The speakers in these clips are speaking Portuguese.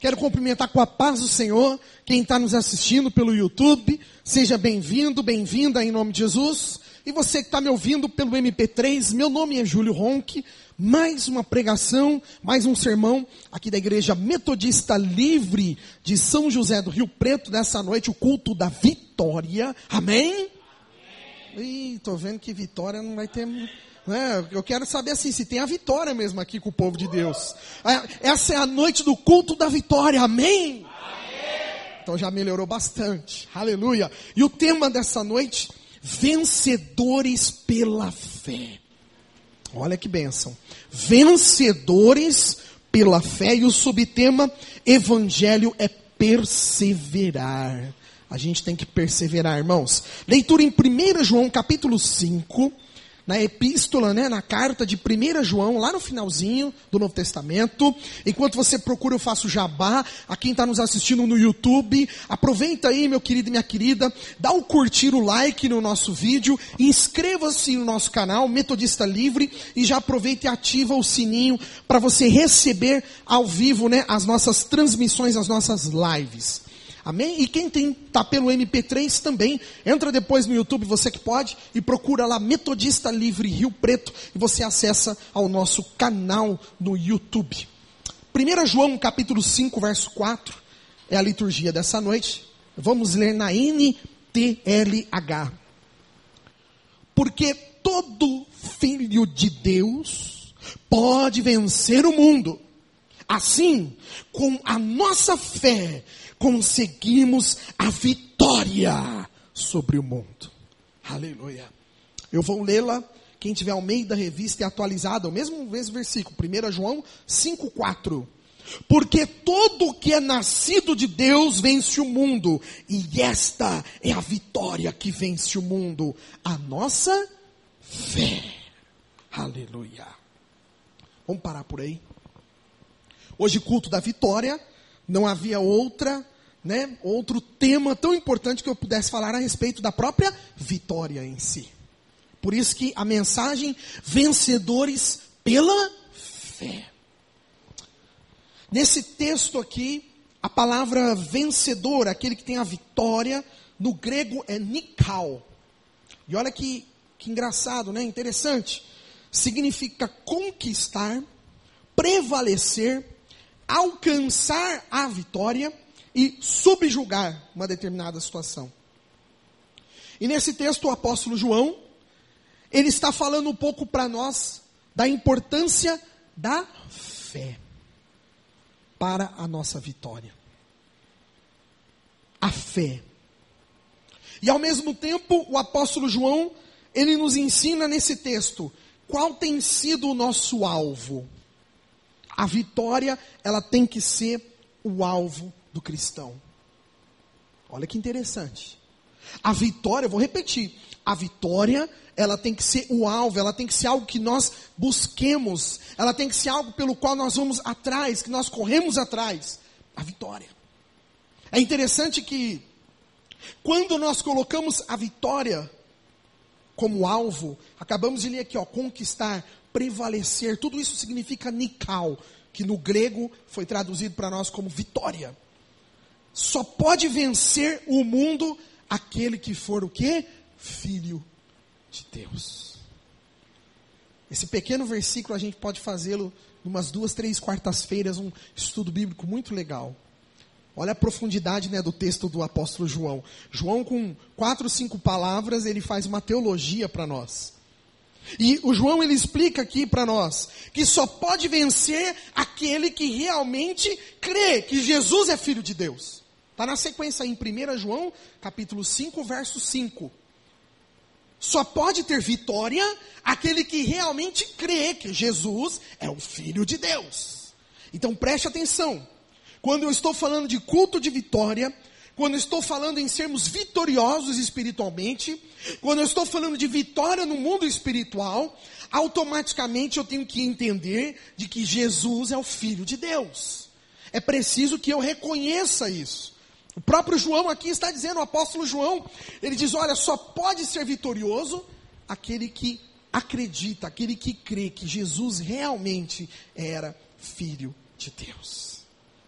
Quero cumprimentar com a paz do Senhor quem está nos assistindo pelo YouTube. Seja bem-vindo, bem-vinda em nome de Jesus. E você que está me ouvindo pelo MP3, meu nome é Júlio Ronque. Mais uma pregação, mais um sermão aqui da Igreja Metodista Livre de São José do Rio Preto. Nessa noite, o culto da vitória. Amém? Ih, estou vendo que vitória não vai ter... Eu quero saber assim, se tem a vitória mesmo aqui com o povo de Deus. Essa é a noite do culto da vitória, amém? Então já melhorou bastante, aleluia. E o tema dessa noite, vencedores pela fé. Olha que bênção, vencedores pela fé. E o subtema, evangelho é perseverar. A gente tem que perseverar, irmãos. Leitura em 1 João capítulo 5, na epístola, na carta de 1 João, lá no finalzinho do Novo Testamento. Enquanto você procura, eu faço jabá. A quem está nos assistindo no YouTube, aproveita aí, meu querido e minha querida, dá o curtir, o like no nosso vídeo, inscreva-se no nosso canal, Metodista Livre, e já aproveita e ativa o sininho para você receber ao vivo, as nossas transmissões, as nossas lives. Amém? E quem está pelo MP3 também, entra depois no YouTube, você que pode, e procura lá Metodista Livre Rio Preto, e você acessa ao nosso canal no YouTube. 1 João capítulo 5, verso 4, é a liturgia dessa noite. Vamos ler na NTLH. Porque todo filho de Deus pode vencer o mundo. Assim, com a nossa fé, conseguimos a vitória sobre o mundo. Aleluia. Eu vou lê-la, quem tiver Almeida Revista e atualizada, o mesmo versículo, 1 João 5,4. Porque todo que é nascido de Deus vence o mundo, e esta é a vitória que vence o mundo, a nossa fé. Aleluia. Vamos parar por aí. Hoje, culto da vitória, não havia outro tema tão importante que eu pudesse falar a respeito da própria vitória em si. Por isso que a mensagem, vencedores pela fé. Nesse texto aqui, a palavra vencedor, aquele que tem a vitória, no grego é nikao. E olha que engraçado, interessante. Significa conquistar, prevalecer, alcançar a vitória e subjugar uma determinada situação. E nesse texto o apóstolo João, ele está falando um pouco para nós da importância da fé para a nossa vitória. A fé. E ao mesmo tempo o apóstolo João, ele nos ensina nesse texto qual tem sido o nosso alvo. A vitória, ela tem que ser o alvo do cristão. Olha que interessante. A vitória, eu vou repetir. A vitória, ela tem que ser o alvo, ela tem que ser algo que nós busquemos. Ela tem que ser algo pelo qual nós vamos atrás, que nós corremos atrás. A vitória. É interessante que, quando nós colocamos a vitória como alvo, acabamos de ler aqui, conquistar, prevalecer, tudo isso significa nikao, que no grego foi traduzido para nós como vitória. Só pode vencer o mundo aquele que for o quê? Filho de Deus. Esse pequeno versículo a gente pode fazê-lo umas 2, 3 quartas-feiras, um estudo bíblico muito legal. Olha a profundidade do texto do apóstolo João. João, com 4, 5 palavras, ele faz uma teologia para nós. E o João, ele explica aqui para nós que só pode vencer aquele que realmente crê que Jesus é Filho de Deus. Está na sequência aí, em 1 João, capítulo 5, verso 5. Só pode ter vitória aquele que realmente crê que Jesus é o Filho de Deus. Então preste atenção. Quando eu estou falando de culto de vitória, quando eu estou falando em sermos vitoriosos espiritualmente, quando eu estou falando de vitória no mundo espiritual, automaticamente eu tenho que entender de que Jesus é o Filho de Deus. É preciso que eu reconheça isso. O próprio João aqui está dizendo, o apóstolo João, ele diz, olha, só pode ser vitorioso aquele que acredita, aquele que crê que Jesus realmente era Filho de Deus.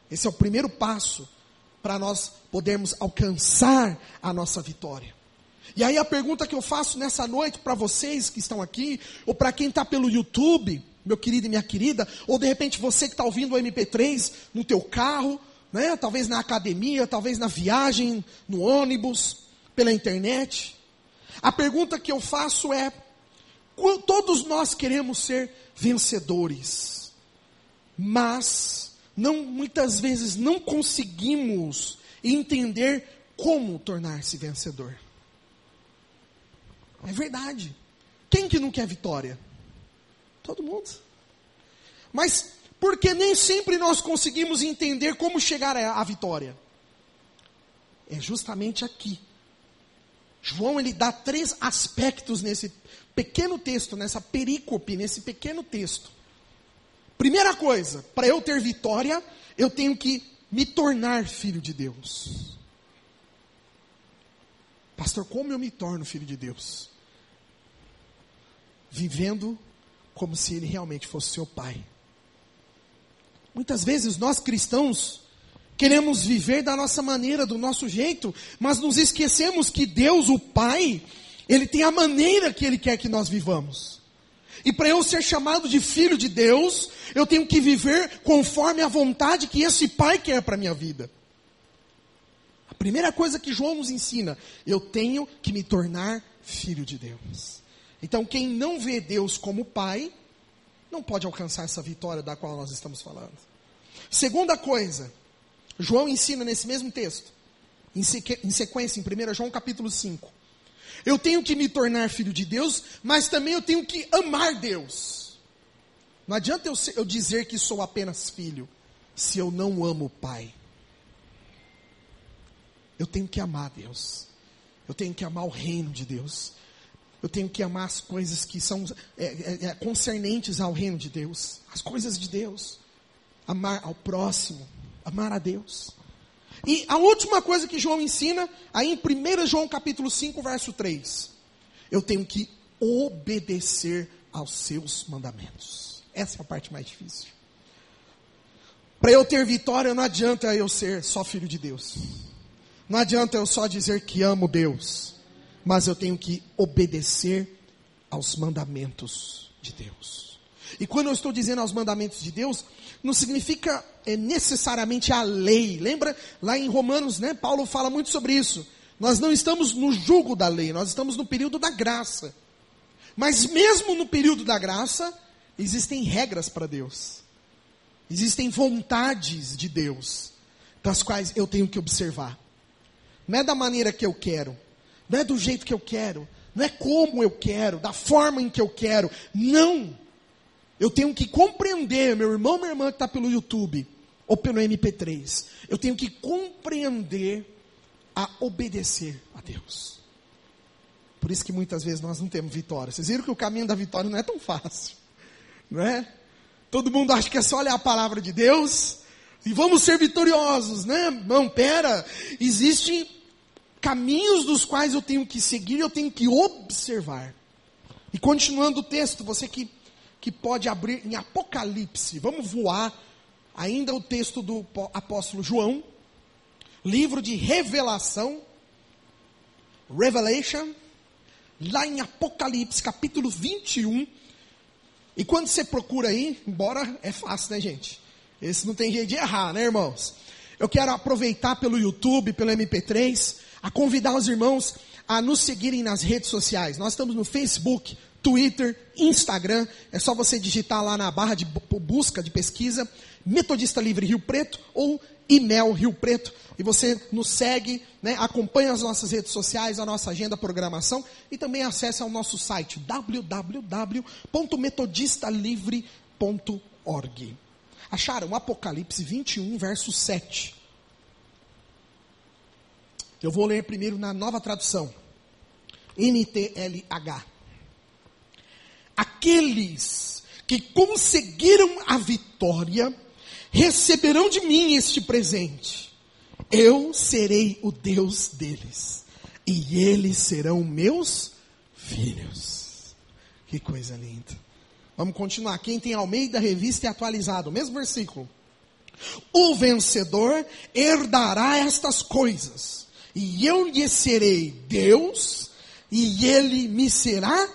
Esse é o primeiro passo para nós podermos alcançar a nossa vitória. E aí a pergunta que eu faço nessa noite para vocês que estão aqui, ou para quem está pelo YouTube, meu querido e minha querida, ou de repente você que está ouvindo o MP3 no teu carro, né? Talvez na academia, talvez na viagem, no ônibus, pela internet. A pergunta que eu faço é, todos nós queremos ser vencedores, mas muitas vezes não conseguimos entender como tornar-se vencedor. É verdade. Quem que não quer vitória? Todo mundo. Mas porque nem sempre nós conseguimos entender como chegar à vitória. É justamente aqui. João, ele dá 3 aspectos nesse pequeno texto, nessa perícope, nesse pequeno texto. Primeira coisa, para eu ter vitória, eu tenho que me tornar filho de Deus. Pastor, como eu me torno filho de Deus? Vivendo como se ele realmente fosse seu pai. Muitas vezes nós cristãos queremos viver da nossa maneira, do nosso jeito, mas nos esquecemos que Deus, o Pai, Ele tem a maneira que Ele quer que nós vivamos. E para eu ser chamado de filho de Deus, eu tenho que viver conforme a vontade que esse Pai quer para a minha vida. A primeira coisa que João nos ensina, eu tenho que me tornar filho de Deus. Então quem não vê Deus como Pai, não pode alcançar essa vitória da qual nós estamos falando. Segunda coisa, João ensina nesse mesmo texto, em sequência, em 1 João capítulo 5. Eu tenho que me tornar filho de Deus, mas também eu tenho que amar Deus. Não adianta eu dizer que sou apenas filho, se eu não amo o Pai. Eu tenho que amar Deus. Eu tenho que amar o reino de Deus. Eu tenho que amar as coisas que são concernentes ao reino de Deus. As coisas de Deus. Amar ao próximo. Amar a Deus. E a última coisa que João ensina, aí em 1 João capítulo 5, verso 3. Eu tenho que obedecer aos seus mandamentos. Essa é a parte mais difícil. Para eu ter vitória, não adianta eu ser só filho de Deus. Não adianta eu só dizer que amo Deus. Mas eu tenho que obedecer aos mandamentos de Deus. E quando eu estou dizendo aos mandamentos de Deus, não significa necessariamente a lei. Lembra? Lá em Romanos, né, Paulo fala muito sobre isso. Nós não estamos no jugo da lei, nós estamos no período da graça. Mas mesmo no período da graça, existem regras para Deus. Existem vontades de Deus, das quais eu tenho que observar. Não é da maneira que eu quero. Não é do jeito que eu quero, não é como eu quero, da forma em que eu quero, não. Eu tenho que compreender, meu irmão, minha irmã que está pelo YouTube, ou pelo MP3, eu tenho que compreender a obedecer a Deus. Por isso que muitas vezes nós não temos vitória. Vocês viram que o caminho da vitória não é tão fácil, não é? Todo mundo acha que é só ler a palavra de Deus, e vamos ser vitoriosos, né? Não, pera, existem caminhos dos quais eu tenho que seguir, eu tenho que observar. E continuando o texto, você que pode abrir em Apocalipse, vamos voar ainda o texto do apóstolo João, livro de Revelação, Revelation, lá em Apocalipse, capítulo 21, e quando você procura aí, embora é fácil, né, gente? Esse não tem jeito de errar, né, irmãos? Eu quero aproveitar pelo YouTube, pelo MP3, a convidar os irmãos a nos seguirem nas redes sociais. Nós estamos no Facebook, Twitter, Instagram. É só você digitar lá na barra de busca, de pesquisa, Metodista Livre Rio Preto ou IMEL Rio Preto. E você nos segue, né, acompanha as nossas redes sociais, a nossa agenda, programação. E também acesse ao nosso site, www.metodistalivre.org. Acharam? Apocalipse 21, verso 7. Eu vou ler primeiro na nova tradução. NTLH. Aqueles que conseguiram a vitória receberão de mim este presente. Eu serei o Deus deles e eles serão meus filhos. Que coisa linda. Vamos continuar. Quem tem Almeida, Revista e Atualizado, mesmo versículo. O vencedor herdará estas coisas, e eu lhe serei Deus, e ele me será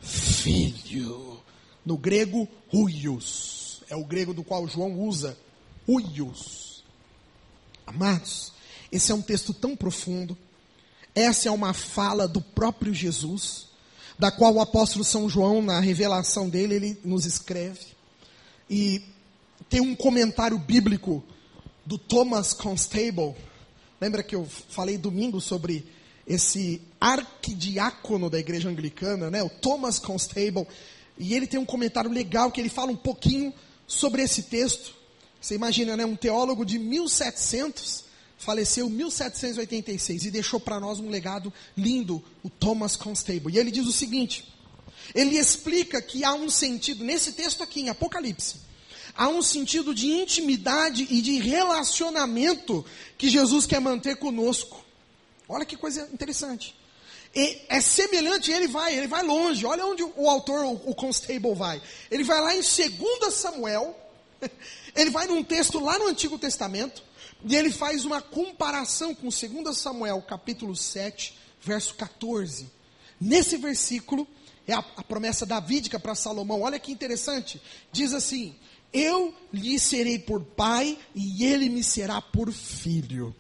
filho. No grego, huios. É o grego do qual João usa, huios. Amados, esse é um texto tão profundo. Essa é uma fala do próprio Jesus, da qual o apóstolo São João, na revelação dele, ele nos escreve. E tem um comentário bíblico do Thomas Constable. Lembra que eu falei domingo sobre esse arquidiácono da igreja anglicana, né? O Thomas Constable. E ele tem um comentário legal que ele fala um pouquinho sobre esse texto. Você imagina, né? Um teólogo de 1700, faleceu em 1786 e deixou para nós um legado lindo, o Thomas Constable. E ele diz o seguinte, ele explica que há um sentido, nesse texto aqui em Apocalipse, há um sentido de intimidade e de relacionamento que Jesus quer manter conosco. Olha que coisa interessante. E é semelhante, ele vai longe. Olha onde o autor, o Constable vai. Ele vai lá em 2 Samuel, ele vai num texto lá no Antigo Testamento, e ele faz uma comparação com 2 Samuel, capítulo 7, verso 14. Nesse versículo, é a promessa davídica para Salomão. Olha que interessante. Diz assim, eu lhe serei por pai, e ele me será por filho.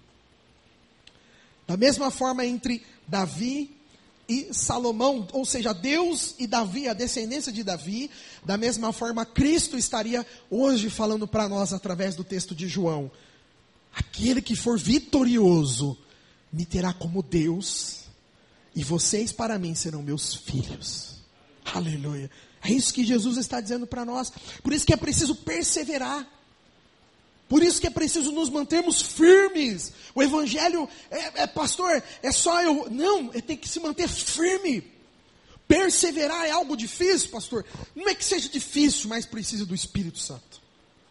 Da mesma forma entre Davi e Salomão, ou seja, Deus e Davi, a descendência de Davi, da mesma forma Cristo estaria hoje falando para nós através do texto de João. Aquele que for vitorioso me terá como Deus, e vocês para mim serão meus filhos. Aleluia. É isso que Jesus está dizendo para nós. Por isso que é preciso perseverar. Por isso que é preciso nos mantermos firmes. O evangelho, pastor, é só eu... Não, tem que se manter firme. Perseverar é algo difícil, pastor. Não é que seja difícil, mas precisa do Espírito Santo.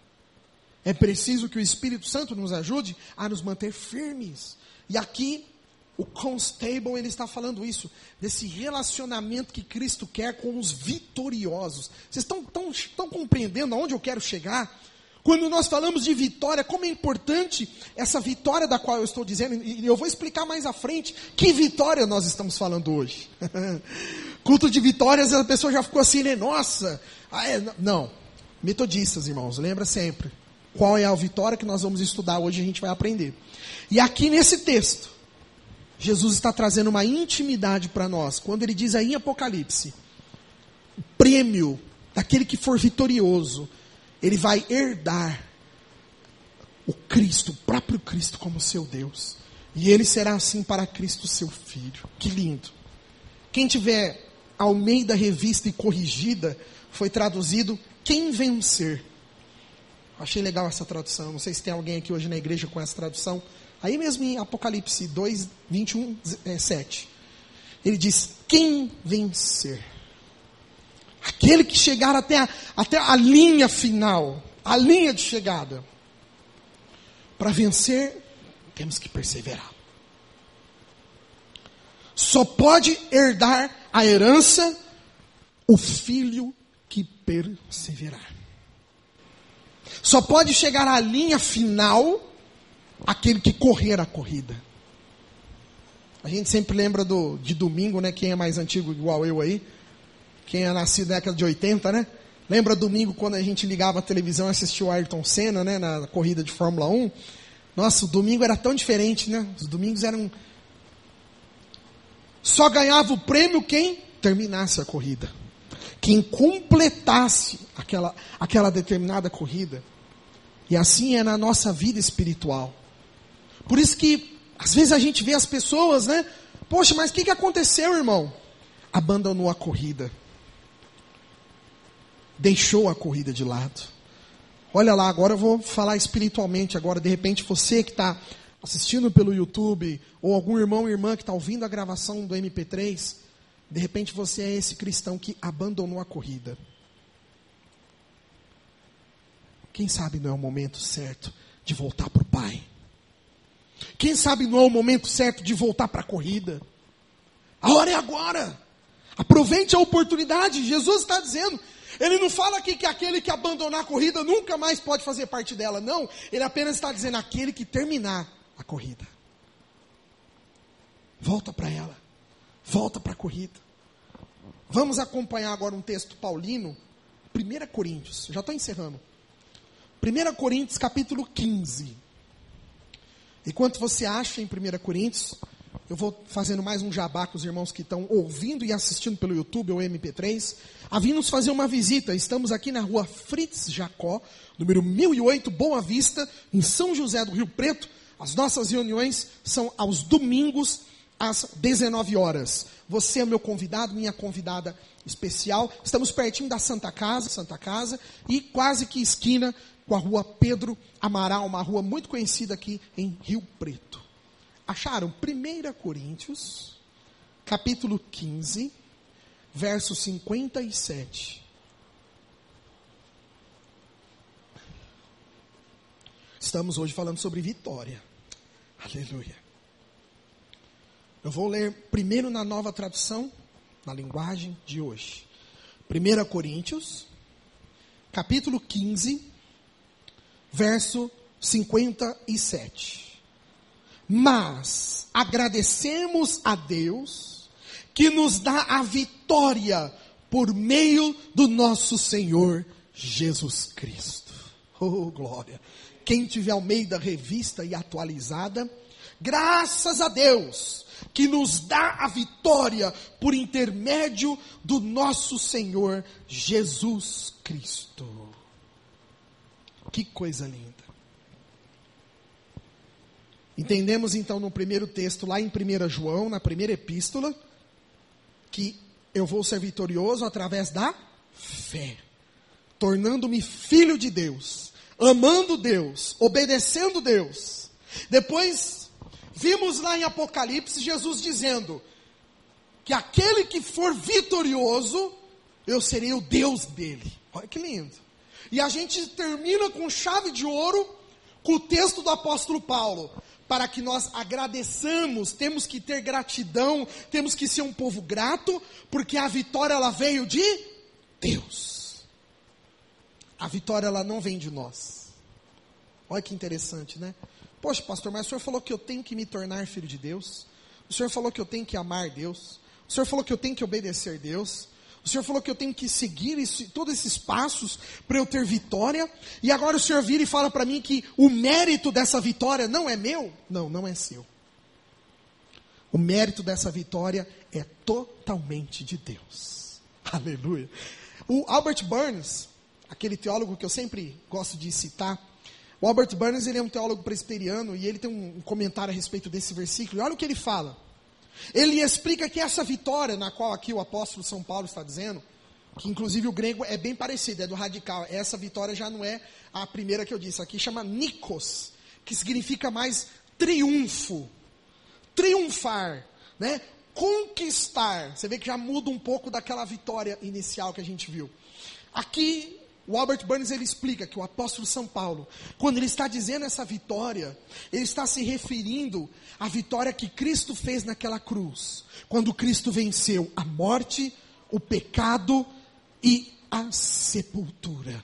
É preciso que o Espírito Santo nos ajude a nos manter firmes. E aqui, o Constable, ele está falando isso, desse relacionamento que Cristo quer com os vitoriosos. Vocês estão compreendendo aonde eu quero chegar? Quando nós falamos de vitória, como é importante essa vitória da qual eu estou dizendo, e eu vou explicar mais à frente, que vitória nós estamos falando hoje. Culto de vitórias, a pessoa já ficou assim, né? Nossa, não, metodistas, irmãos, lembra sempre. Qual é a vitória que nós vamos estudar hoje, a gente vai aprender. E aqui nesse texto, Jesus está trazendo uma intimidade para nós, quando ele diz aí em Apocalipse, o prêmio daquele que for vitorioso, ele vai herdar o Cristo, o próprio Cristo como seu Deus. E ele será assim para Cristo seu Filho. Que lindo. Quem tiver Almeida Revista e Corrigida, foi traduzido quem vencer. Achei legal essa tradução. Não sei se tem alguém aqui hoje na igreja com essa tradução. Aí mesmo em Apocalipse 2, 21, 7. Ele diz, quem vencer. Aquele que chegar até a linha final, a linha de chegada. Para vencer, temos que perseverar. Só pode herdar a herança o filho que perseverar. Só pode chegar à linha final aquele que correr a corrida. A gente sempre lembra de domingo, né? Quem é mais antigo igual eu aí, quem é nascido na década de 80, né? Lembra domingo quando a gente ligava a televisão e assistia o Ayrton Senna, né? Na corrida de Fórmula 1. Nossa, o domingo era tão diferente, né? Os domingos eram... Só ganhava o prêmio quem terminasse a corrida. Quem completasse aquela determinada corrida. E assim é na nossa vida espiritual. Por isso que, às vezes a gente vê as pessoas, né? Poxa, mas o que aconteceu, irmão? Abandonou a corrida. Deixou a corrida de lado. Olha lá, agora eu vou falar espiritualmente. Agora, de repente, você que está assistindo pelo YouTube, ou algum irmão ou irmã que está ouvindo a gravação do MP3, de repente você é esse cristão que abandonou a corrida. Quem sabe não é o momento certo de voltar para o Pai? Quem sabe não é o momento certo de voltar para a corrida? A hora é agora. Aproveite a oportunidade. Jesus está dizendo, Ele não fala aqui que aquele que abandonar a corrida nunca mais pode fazer parte dela. Não, ele apenas está dizendo aquele que terminar a corrida. Volta para ela. Volta para a corrida. Vamos acompanhar agora um texto paulino. 1 Coríntios, já estou encerrando. 1 Coríntios capítulo 15. Enquanto você acha em 1 Coríntios, eu vou fazendo mais um jabá com os irmãos que estão ouvindo e assistindo pelo YouTube ou MP3. A vir nos fazer uma visita. Estamos aqui na rua Fritz Jacó, número 1008, Boa Vista, em São José do Rio Preto. As nossas reuniões são aos domingos, às 19 horas. Você é meu convidado, minha convidada especial. Estamos pertinho da Santa Casa, e quase que esquina com a rua Pedro Amaral, uma rua muito conhecida aqui em Rio Preto. Acharam? 1 Coríntios, capítulo 15, verso 57. Estamos hoje falando sobre vitória. Aleluia. Eu vou ler primeiro na Nova Tradução, na linguagem de hoje. 1 Coríntios, capítulo 15, verso 57. Mas agradecemos a Deus que nos dá a vitória por meio do nosso Senhor Jesus Cristo. Oh, glória! Quem tiver Almeida Revista e Atualizada, graças a Deus que nos dá a vitória por intermédio do nosso Senhor Jesus Cristo. Que coisa linda. Entendemos então no primeiro texto, lá em 1 João, na primeira epístola, que eu vou ser vitorioso através da fé, tornando-me filho de Deus, amando Deus, obedecendo Deus. Depois, vimos lá em Apocalipse, Jesus dizendo que aquele que for vitorioso, eu serei o Deus dele. Olha que lindo. E a gente termina com chave de ouro, com o texto do apóstolo Paulo. Para que nós agradeçamos, temos que ter gratidão, temos que ser um povo grato, porque a vitória ela veio de Deus. A vitória ela não vem de nós. Olha que interessante, né? Poxa, pastor, mas o senhor falou que eu tenho que me tornar filho de Deus. O senhor falou que eu tenho que amar Deus. O senhor falou que eu tenho que obedecer Deus. O senhor falou que eu tenho que seguir todos esses passos para eu ter vitória. E agora o senhor vira e fala para mim que o mérito dessa vitória não é meu? Não, não é seu. O mérito dessa vitória é totalmente de Deus. Aleluia. O Albert Barnes, aquele teólogo que eu sempre gosto de citar, o Albert Barnes, ele é um teólogo presbiteriano e ele tem um comentário a respeito desse versículo. E olha o que ele fala. Ele explica que essa vitória, na qual aqui o apóstolo São Paulo está dizendo, que inclusive o grego é bem parecido, é do radical. Essa vitória já não é a primeira que eu disse. Aqui chama nikos, que significa mais triunfo, triunfar, né? Conquistar. Você vê que já muda um pouco daquela vitória inicial que a gente viu. Aqui, o Albert Barnes, ele explica que o apóstolo São Paulo, quando ele está dizendo essa vitória, ele está se referindo à vitória que Cristo fez naquela cruz. Quando Cristo venceu a morte, o pecado e a sepultura.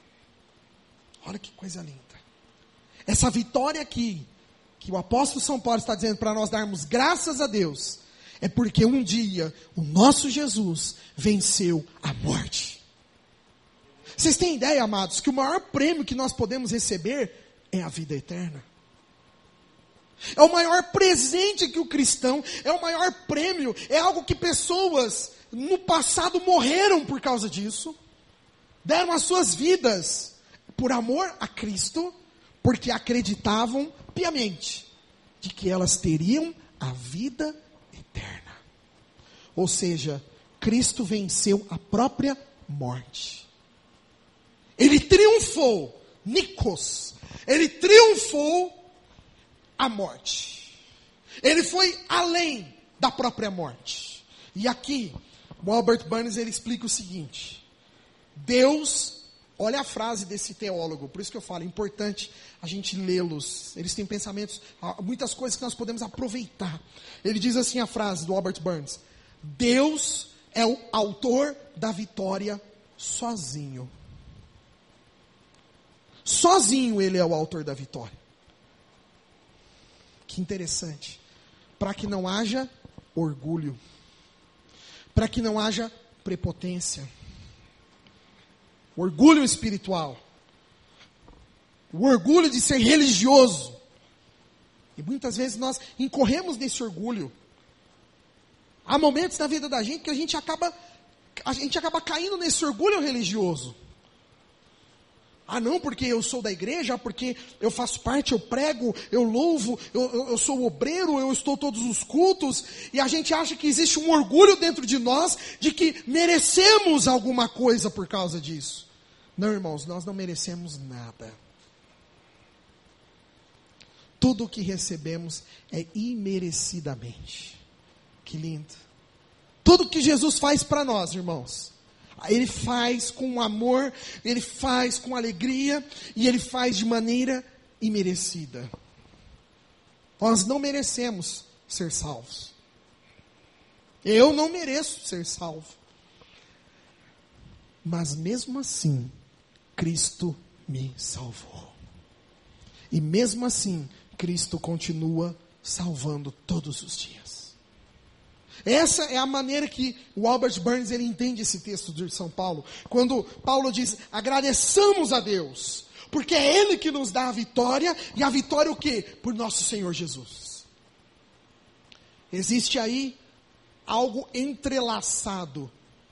Olha que coisa linda. Essa vitória aqui, que o apóstolo São Paulo está dizendo para nós darmos graças a Deus, é porque um dia o nosso Jesus venceu a morte. Vocês têm ideia, amados, que o maior prêmio que nós podemos receber é a vida eterna? É o maior presente que o cristão, é o maior prêmio, é algo que pessoas no passado morreram por causa disso, deram as suas vidas por amor a Cristo, porque acreditavam piamente de que elas teriam a vida eterna. Ou seja, Cristo venceu a própria morte. Ele triunfou, nikos, ele triunfou a morte. Ele foi além da própria morte. E aqui, o Albert Barnes, ele explica o seguinte: Deus, olha a frase desse teólogo, por isso que eu falo, é importante a gente lê-los. Eles têm pensamentos, muitas coisas que nós podemos aproveitar. Ele diz assim, a frase do Albert Barnes: Deus é o autor da vitória sozinho. Sozinho ele é o autor da vitória. Que interessante. Para que não haja orgulho. Para que não haja prepotência. Orgulho espiritual. O orgulho de ser religioso. E muitas vezes nós incorremos nesse orgulho. Há momentos na vida da gente que a gente acaba caindo nesse orgulho religioso. Ah, não, porque eu sou da igreja, porque eu faço parte, eu prego, eu louvo, eu sou obreiro, eu estou todos os cultos, e a gente acha que existe um orgulho dentro de nós, de que merecemos alguma coisa por causa disso. Não, irmãos, nós não merecemos nada. Tudo o que recebemos é imerecidamente. Que lindo. Tudo que Jesus faz para nós, irmãos, Ele faz com amor, Ele faz com alegria, e Ele faz de maneira imerecida. Nós não merecemos ser salvos. Eu não mereço ser salvo. Mas mesmo assim, Cristo me salvou. E mesmo assim, Cristo continua salvando todos os dias. Essa é a maneira que o Albert Barnes ele entende esse texto de São Paulo. Quando Paulo diz, agradeçamos a Deus, porque é Ele que nos dá a vitória, e a vitória o quê? Por nosso Senhor Jesus. Existe aí algo entrelaçado.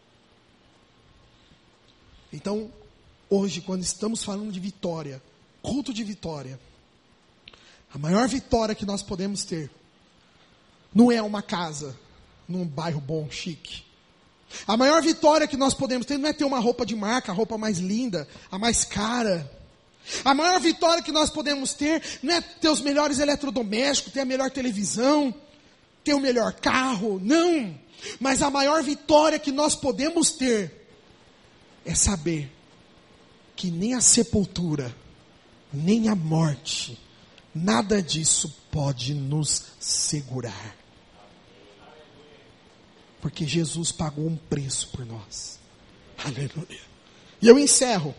Então, hoje, quando estamos falando de vitória, culto de vitória, a maior vitória que nós podemos ter não é uma casa num bairro bom, chique. A maior vitória que nós podemos ter não é ter uma roupa de marca, a roupa mais linda, a mais cara. A maior vitória que nós podemos ter não é ter os melhores eletrodomésticos, ter a melhor televisão, ter o melhor carro, não. Mas a maior vitória que nós podemos ter é saber que nem a sepultura, nem a morte, nada disso pode nos segurar. Porque Jesus pagou um preço por nós. Aleluia. E eu encerro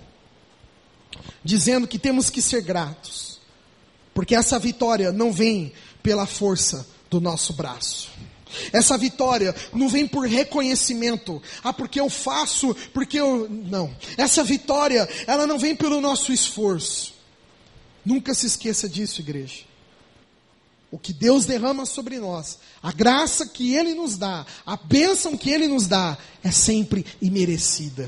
dizendo que temos que ser gratos. Porque essa vitória não vem pela força do nosso braço. Essa vitória não vem por reconhecimento. Ah, porque eu faço, porque eu... Não. Essa vitória, ela não vem pelo nosso esforço. Nunca se esqueça disso, igreja. O que Deus derrama sobre nós, a graça que Ele nos dá, a bênção que Ele nos dá, é sempre imerecida.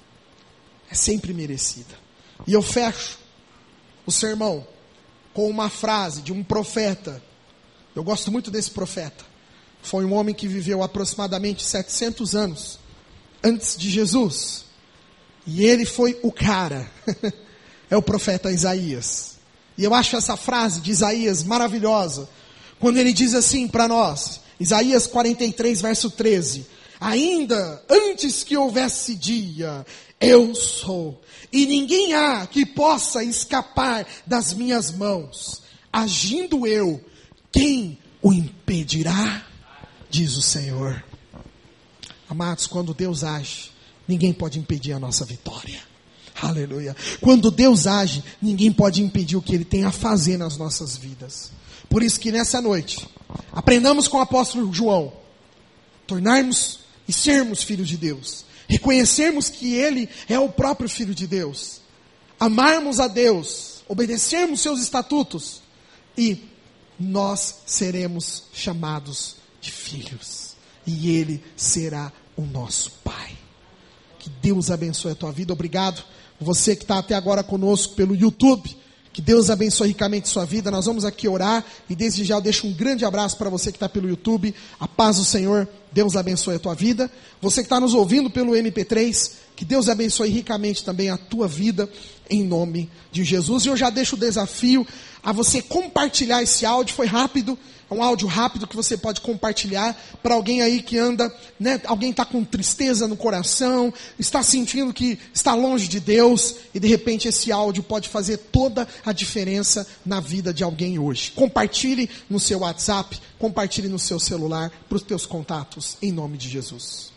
É sempre merecida. E eu fecho o sermão com uma frase de um profeta. Eu gosto muito desse profeta. Foi um homem que viveu aproximadamente 700 anos antes de Jesus. E ele foi o cara. É o profeta Isaías. E eu acho essa frase de Isaías maravilhosa, quando ele diz assim para nós, Isaías 43, verso 13, ainda antes que houvesse dia, eu sou, e ninguém há que possa escapar das minhas mãos. Agindo eu, quem o impedirá? Diz o Senhor. Amados, quando Deus age, ninguém pode impedir a nossa vitória. Aleluia. Quando Deus age, ninguém pode impedir o que Ele tem a fazer nas nossas vidas. Por isso que nessa noite, aprendamos com o apóstolo João, tornarmos e sermos filhos de Deus, reconhecermos que Ele é o próprio Filho de Deus, amarmos a Deus, obedecermos seus estatutos, e nós seremos chamados de filhos, e Ele será o nosso Pai. Que Deus abençoe a tua vida. Obrigado você que está até agora conosco pelo YouTube. Que Deus abençoe ricamente sua vida. Nós vamos aqui orar. E desde já eu deixo um grande abraço para você que está pelo YouTube. A paz do Senhor. Deus abençoe a tua vida. Você que está nos ouvindo pelo MP3. Que Deus abençoe ricamente também a tua vida. Em nome de Jesus. E eu já deixo o desafio a você compartilhar esse áudio. Foi rápido. É um áudio rápido que você pode compartilhar para alguém aí que anda, né? Alguém está com tristeza no coração, está sentindo que está longe de Deus, e de repente esse áudio pode fazer toda a diferença na vida de alguém hoje. Compartilhe no seu WhatsApp, compartilhe no seu celular para os teus contatos, em nome de Jesus.